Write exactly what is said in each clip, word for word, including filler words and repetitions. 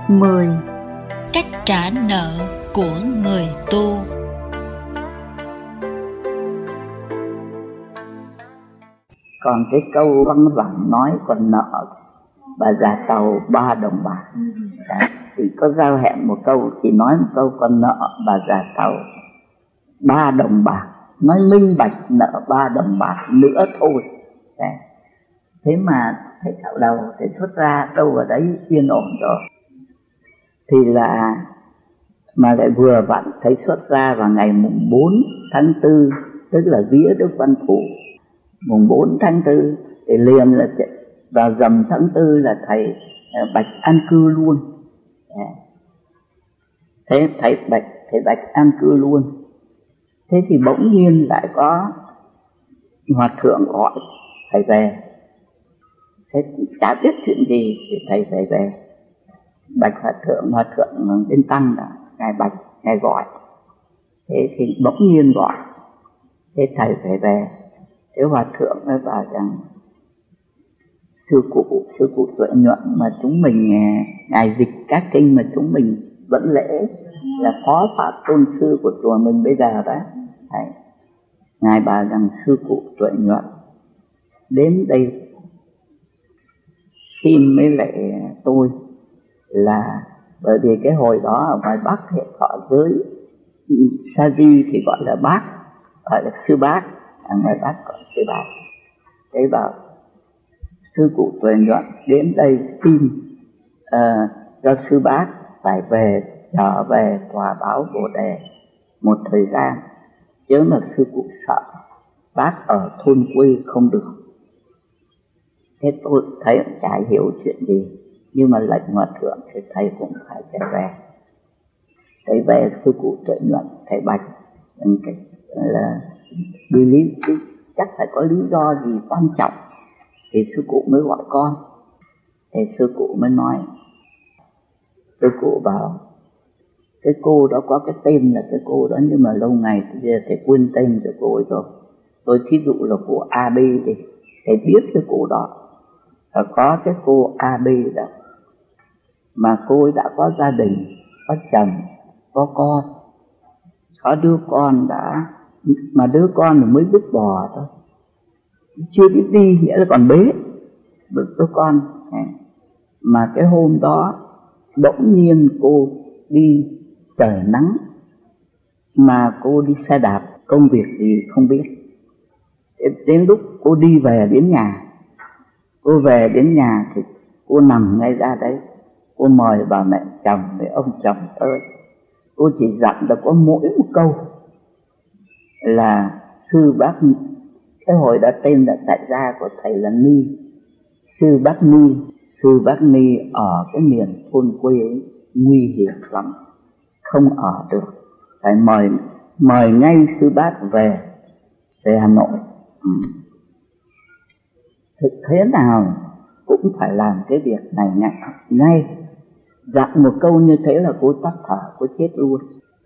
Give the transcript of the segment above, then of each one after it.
mười. Cách trả nợ của người tu. Còn cái câu văng vẳng nói còn nợ bà già tàu ba đồng bạc. Đấy, thì có giao hẹn một câu, chỉ nói một câu còn nợ bà già tàu ba đồng bạc, nói minh bạch nợ ba đồng bạc nữa thôi. Đấy. Thế mà thầy thạo đầu thầy xuất ra đâu ở đấy yên ổn rồi, thì là mà lại vừa vặn thầy xuất ra vào ngày mùng bốn tháng tư, tức là vía Đức Văn Thủ. Mùng bốn tháng tư thì liền là vào rằm tháng tư là thầy Bạch an cư luôn. Thế thầy Bạch thầy Bạch an cư luôn. Thế thì bỗng nhiên lại có hòa thượng gọi thầy về. Thế chả biết chuyện gì thì thầy phải về. Bạch hòa thượng hòa thượng bên tăng là ngài Bạch ngài gọi. Thế thì bỗng nhiên gọi. Thế thầy phải về. Thế hòa thượng mới bảo rằng sư cụ sư cụ tuệ nhuận mà chúng mình ngài dịch các kinh mà chúng mình vẫn lễ là phó pháp tôn sư của chùa mình bây giờ đó. Đấy. Ngài bảo rằng sư cụ tuệ nhuận đến đây xin mới lại tôi, là bởi vì cái hồi đó ở ngoài Bắc thì thọ giới sa di thì gọi là bác, gọi là sư bác, ở ngoài Bắc gọi sư bác. Thế bảo sư cụ tuệ nhuận đến đây xin uh, cho sư bác phải về trở về Tòa Báo Bồ Đề một thời gian, chứ mà sư cụ sợ bác ở thôn quê không được. Thế tôi thấy chả hiểu chuyện gì, nhưng mà lệnh hòa thượng thì thầy cũng phải trở về. Thầy về sư cụ tuệ nhuận, thầy Bạch là vì lý chắc phải có lý do gì quan trọng thì sư cụ mới gọi con. Thì sư cụ mới nói, sư cụ bảo cái cô đó có cái tên là cái cô đó, nhưng mà lâu ngày thì thầy quên tên của cô ấy rồi. Tôi thí dụ là cô a bê đi, thầy biết cái cô đó. Và có cái cô a bê đó mà cô ấy đã có gia đình, có chồng, có con, có đứa con đã, mà đứa con mới biết bò thôi, chưa biết đi, nghĩa là còn bế được đứa con. Mà cái hôm đó bỗng nhiên cô đi trời nắng, mà cô đi xe đạp, công việc gì không biết. Đến lúc cô đi về đến nhà, cô về đến nhà thì cô nằm ngay ra đấy. Cô mời bà mẹ chồng với ông chồng tới. Cô chỉ dặn được có mỗi một câu là sư bác, cái hồi đó tên là tại gia của thầy là Ni, sư bác Ni, sư bác Ni ở cái miền thôn quê ấy nguy hiểm lắm, không ở được, phải mời mời ngay sư bác về về Hà Nội. Ừ. Thực thế nào cũng phải làm cái việc này ngay, ngay. Dặn một câu như thế là cô tắt thở, cô chết luôn.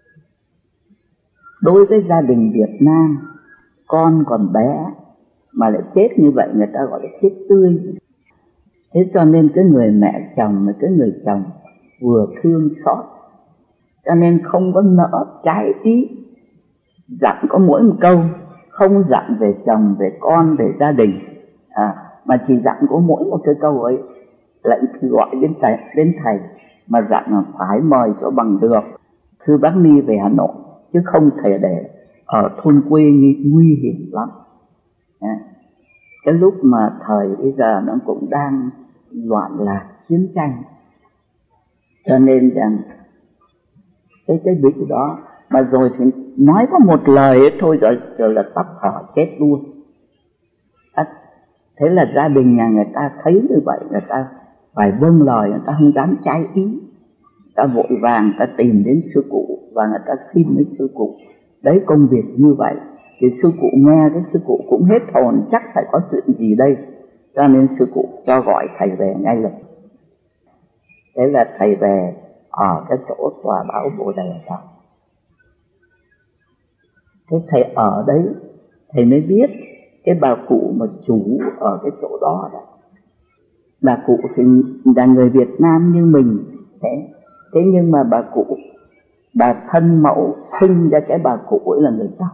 Đối với gia đình Việt Nam, con còn bé mà lại chết như vậy, người ta gọi là chết tươi. Thế cho nên cái người mẹ chồng và cái người chồng vừa thương xót, cho nên không có nỡ trái ý. Dặn có mỗi một câu, không dặn về chồng, về con, về gia đình, à, mà chỉ dặn có mỗi một cái câu ấy, lệnh gọi đến thầy, đến thầy mà dặn là phải mời cho bằng được sư bác Ni về Hà Nội, chứ không thể để ở thôn quê nguy hiểm lắm. À, cái lúc mà thời bây giờ nó cũng đang loạn lạc chiến tranh, cho nên rằng cái cái việc đó mà rồi thì nói có một lời ấy thôi rồi, rồi là tắt thở chết luôn. À, thế là gia đình nhà người ta thấy như vậy, người ta phải vâng lời, người ta không dám trái ý, người ta vội vàng người ta tìm đến sư cụ và người ta xin với sư cụ. Đấy, công việc như vậy thì sư cụ nghe, cái sư cụ cũng hết hồn, chắc phải có chuyện gì đây, cho nên sư cụ cho gọi thầy về ngay lập. Thế là thầy về ở cái chỗ Tòa Báo Bồ Đề đó. Thế thầy ở đấy, thầy mới biết cái bà cụ mà chủ ở cái chỗ đó đó, bà cụ thì là người Việt Nam như mình, Thế, thế nhưng mà bà cụ, bà thân mẫu sinh ra cái bà cụ ấy là người Tàu.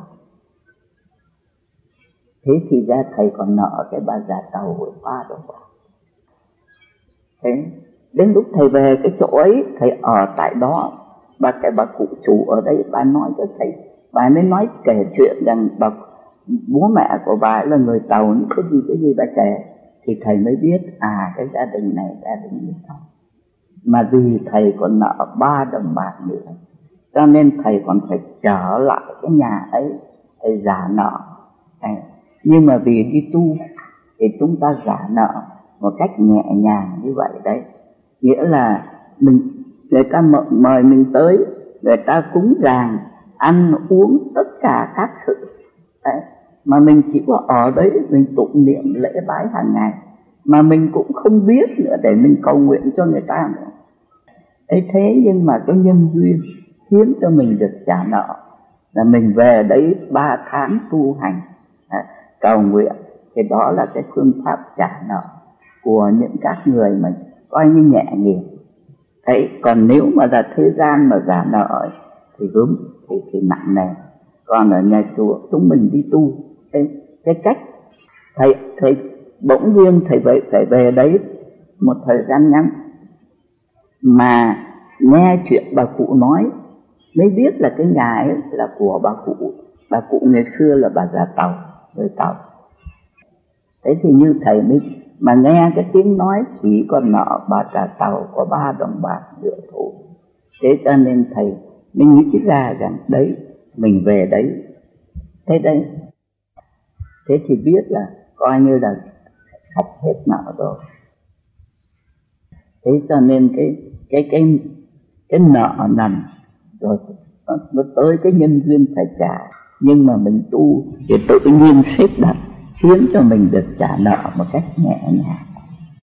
Thế thì ra thầy còn nợ cái bà già Tàu với ba đồng bạc. Thế đến lúc thầy về cái chỗ ấy, thầy ở tại đó, bà cái bà cụ chủ ở đây, bà nói cho thầy, bà mới nói kể chuyện rằng bà bố mẹ của bà ấy là người Tàu, những cái gì cái gì bà kể, thì thầy mới biết à cái gia đình này gia đình người Tàu. Mà vì thầy còn nợ ba đồng bạc nữa, cho nên thầy còn phải trở lại cái nhà ấy, thầy giả nợ. Nhưng mà vì đi tu thì chúng ta giả nợ một cách nhẹ nhàng như vậy đấy. Nghĩa là mình, người ta mời mình tới, người ta cúng ràng, ăn uống tất cả các sự đấy. Mà mình chỉ có ở đấy, mình tụng niệm lễ bái hàng ngày, mà mình cũng không biết nữa để mình cầu nguyện cho người ta nữa. Ấy thế nhưng mà cái nhân duyên khiến cho mình được trả nợ là mình về đấy ba tháng tu hành, cầu nguyện, thì đó là cái phương pháp trả nợ của những các người mà coi như nhẹ nhàng. Đấy, còn nếu mà là thế gian mà trả nợ thì đúng, thì, thì nặng nề. Còn ở nhà chùa chúng mình đi tu, cái, cái cách thầy, thầy bỗng nhiên thầy phải, phải về đấy một thời gian ngắn, mà nghe chuyện bà cụ nói mới biết là cái nhà ấy là của bà cụ. Bà cụ ngày xưa là bà già Tàu, người Tàu. Thế thì như thầy mới mà nghe cái tiếng nói chỉ còn nợ bà già Tàu có ba đồng bạc nửa thổ. Thế cho nên thầy mới nghĩ ra rằng đấy, mình về đấy, thế đấy, thế thì biết là coi như là học hết nợ rồi. Thế cho nên cái cái cái cái nợ nằm rồi, nó tới cái nhân duyên phải trả. Nhưng mà mình tu thì tự nhiên xếp đặt khiến cho mình được trả nợ một cách nhẹ nhàng.